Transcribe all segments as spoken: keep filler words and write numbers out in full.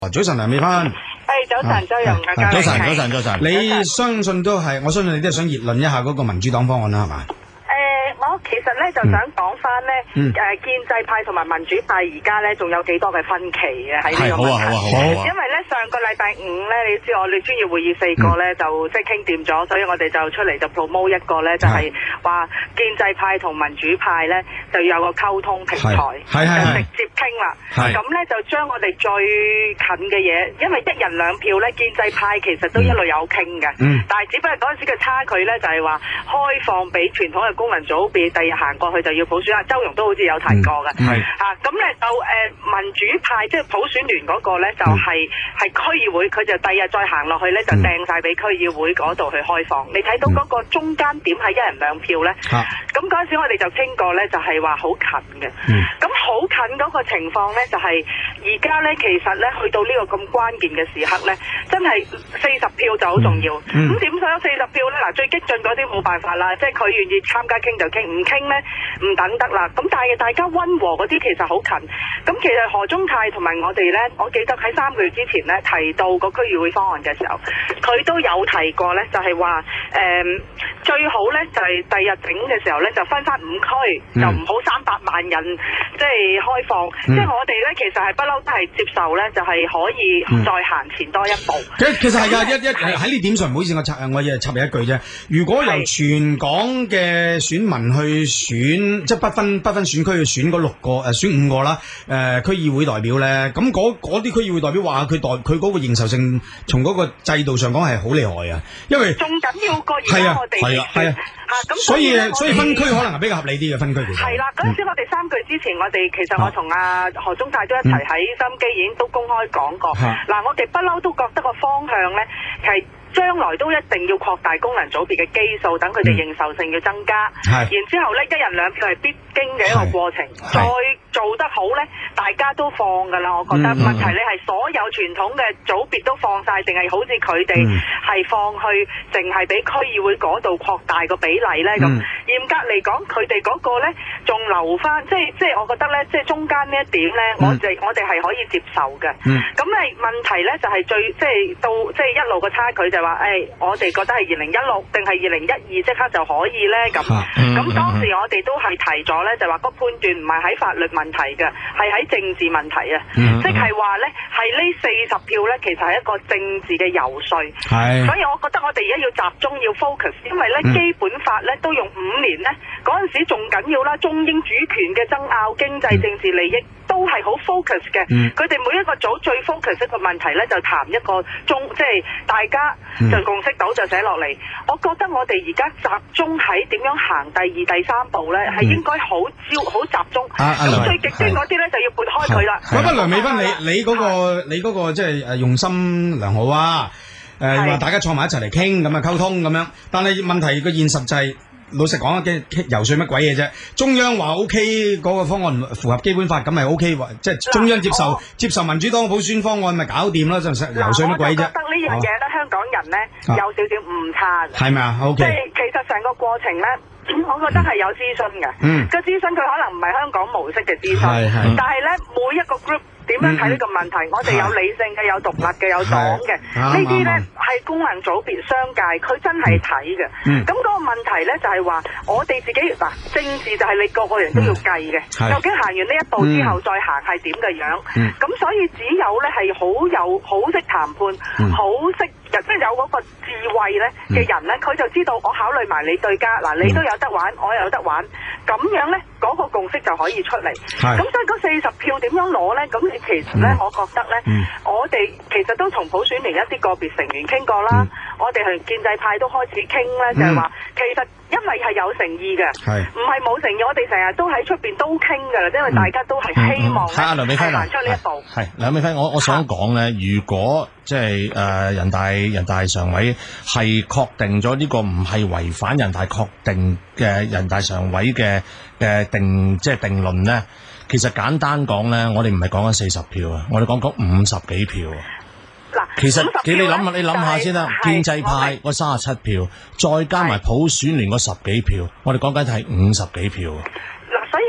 早晨，梁美芬。 係早晨，周容嘅早晨，早晨，早晨。你早晨相信都係，我相信你都係想熱論一下嗰個民主黨方案啦，係嘛？ 我其實咧就想講翻咧，誒、 嗯、 建制派同埋民主派而家咧仲有幾多嘅分歧嘅喺呢個問題。 好啊好啊好啊好啊因為咧上個禮拜五咧，你知我哋專業會議四個咧、嗯、就即係傾掂咗，所以我哋就出嚟就 promote 一個咧，就係、是、話建制派同民主派咧就要有個溝通平台，就直接傾啦。咁咧就將我哋最近嘅嘢，因為一人兩票咧，建制派其實都一路有傾嘅、嗯，但係只不過嗰陣時嘅差距咧就係話開放俾傳統嘅功能組別。第二行過去就要普選啦，周容都好似有提過嘅，嚇咁咧就誒、呃、民主派即係普選聯嗰個咧就係、是、係、嗯、區議會，佢就第日再行落去咧就掟晒俾區議會嗰度去開放。嗯、你睇到嗰個中間點係一人兩票咧，咁嗰陣時我哋就傾過咧，就係話好近嘅。咁、嗯、好近嗰個情況咧，就係而家咧其實咧去到呢個咁關鍵嘅時刻咧，真係四十票就好重要。咁點想四十票咧？嗱，最激進嗰啲冇辦法啦，即係佢願意參加傾就傾。唔傾呢，唔等得啦。咁但係大家溫和嗰啲其實好近。咁其實何中泰同埋我哋呢，我記得喺三個月之前呢提到個區議會方案嘅時候，佢都有提過呢，就係話誒最好呢，就係第日整嘅時候呢，就分翻五區，嗯、就唔好三百萬人即係開放。嗯、即係我哋呢，其實係不嬲都係接受呢，就係可以再行前多一步。 其、嗯、其實係㗎，一一喺呢點上唔好意思，我插我亦插你一句啫。如果由全港嘅選民去選，即係不分不分選區去選嗰六個誒、呃，選五個啦。誒、呃，區議會代表咧，咁嗰啲區議會代表話佢代佢嗰個認受性，從嗰個制度上講係好厲害啊。因為仲緊要過而家我哋係啊係啊吓咁，所以所以分區可能係比較合理啲嘅分區。 係啦，嗰陣時我哋三句之前，我哋其實我同阿何中泰都一齊喺收音機已經都公開講過。嗱、啊，我哋不嬲都覺得個方向咧係。將來都一定要擴大功能組別嘅基數，等佢哋認受性要增加。嗯、然之後咧，一人兩票係必經嘅一個過程。再做得好咧，大家都放㗎啦。我覺得、嗯、問題你係所有傳統嘅組別都放晒，定係好似佢哋係放去，淨係俾區議會嗰度擴大個比例咧？咁、嗯、嚴格嚟講，佢哋嗰個咧仲留翻，即係即係我覺得咧，即係中間呢一點咧、嗯，我哋我哋係可以接受嘅。咁誒問題咧就係、是、最即係到即係一路個差距就話誒、哎，我哋覺得係二零一六定係二零一二即刻就可以咧咁。咁、嗯、當時我哋都係提咗咧，就話個判斷唔係喺法律問題嘅，係喺政治問題啊、嗯。即係話咧，係呢四十票咧，其實係一個政治嘅游說。係。所以我覺得我哋而家要集中要 focus， 因為咧、嗯、基本法咧都用五年咧，嗰陣時仲緊要啦，中英主權嘅爭拗、經濟政治利益都係好 focus 嘅。佢、嗯、哋每一個組最 focus 一個問題咧，就談一個中，即係大家就共識到就寫落嚟。我覺得我哋而家集中喺點樣行第二、第三步咧，係、嗯、應該好焦、好集中。咁、啊啊、最極端嗰啲咧就要撥開佢啦。 咁啊，梁美芬，你你嗰、那個你嗰個即係誒用心良好啊！誒、呃、話大家坐埋一齊嚟傾咁啊溝通咁樣，但係問題個現實就係、是。老實講嘅游說乜鬼嘢啫？中央話 O K 嗰個方案符合基本法，咁咪 O K，即係中央接受接受民主黨普選方案咪搞掂啦，就游說乜鬼啫？我覺得呢樣嘢咧，香港人咧、啊、有少少誤差嘅。係咪啊 ？O K。即係其實成個過程咧，我覺得係有諮詢嘅。嗯。個諮詢佢可能唔係香港模式嘅諮詢，但係咧每一個 group。點樣睇呢個問題？嗯、我哋有理性嘅，有獨立嘅，有黨嘅。呢啲呢係功能組別、商界，佢真係睇嘅。咁、嗯、嗰、那個問題呢，就係、是、話，我哋自己嗱，政治就係你個個人都要計嘅、嗯。究竟行完呢一步之後再行係點嘅樣？咁、嗯、所以只有呢係好有好識談判、好、嗯、識即係有嗰個智慧呢嘅人呢，佢就知道我考慮埋你對家嗱，你都有得玩，我又有得玩，咁樣呢，嗰、那個共識就可以出嚟。咁所以嗰四十票點樣攞呢？咁其實咧、嗯，我覺得咧、嗯，我哋其實都同普選聯一啲個別成員傾過啦、嗯。我哋係建制派都開始傾咧、嗯，就係、是、話其實因為係有誠意嘅，唔係冇誠意。我哋成日都喺出邊都傾噶啦，因為大家都係希望咧行出呢一步。 係梁美芬，我我想講咧，如果即係誒人大人大常委係確定咗呢個唔係違反人大確定嘅人大常委嘅嘅定即係、就是、定論咧。其實簡單講咧，我哋唔係講緊四十票啊，我哋講講五十幾票啊。嗱，其實你諗下，你諗下先啦，建制派嗰三十七票，再加埋普選聯嗰十幾票，我哋講緊係五十幾票。 嗱，所以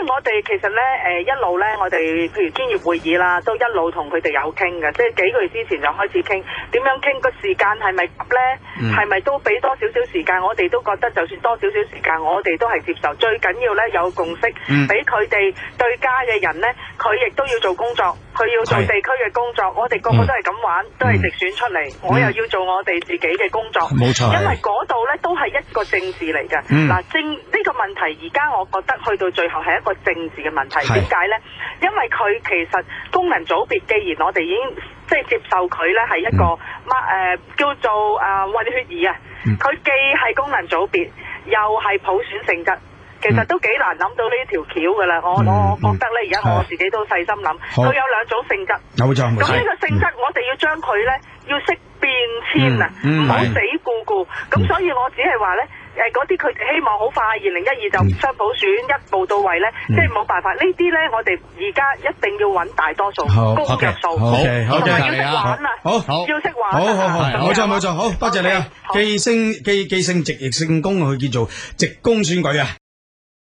我哋其實咧，誒、一路咧，我哋譬如專業會議啦，都一路同佢哋有傾嘅，即係幾個月之前就開始傾，點樣傾個時間係咪急咧？係咪、嗯、都俾多少少時間？我哋都覺得就算多少少時間，我哋都係接受。最緊要咧有共識，俾佢哋對家嘅人咧，佢亦都要做工作，佢要做地區嘅工作。我哋個個都係咁玩，都係直選出嚟，嗯、我又要做我哋自己嘅工作。冇錯、嗯，因為嗰度咧都係一個政治嚟嘅。嗱、嗯，政呢、這個問題而家我覺得去到最後係一個政治嘅問題。點解咧？因為佢其實功能組別，既然我哋已經即係接受佢咧係一個乜誒、嗯呃、叫做誒混、呃、血兒啊，佢、嗯、既係功能組別，又係普選性質。其實都幾難諗到呢條橋噶啦，我、嗯、我覺得咧，而家我自己都細心諗，佢有兩種性質。冇錯，咁呢個性質，我哋要將佢咧，要識變遷啊，唔好、嗯、死固固。咁、嗯、所以我只係話咧，誒嗰啲佢希望好快二零一二就雙普選、嗯、一步到位咧，嗯、即係冇辦法。呢啲咧，我哋而家一定要揾大多數，高着數，同埋要識玩啊，好，要識玩。好好好，冇錯冇錯，好多謝你啊！既升既既升直，亦升公，佢叫做直公選舉啊！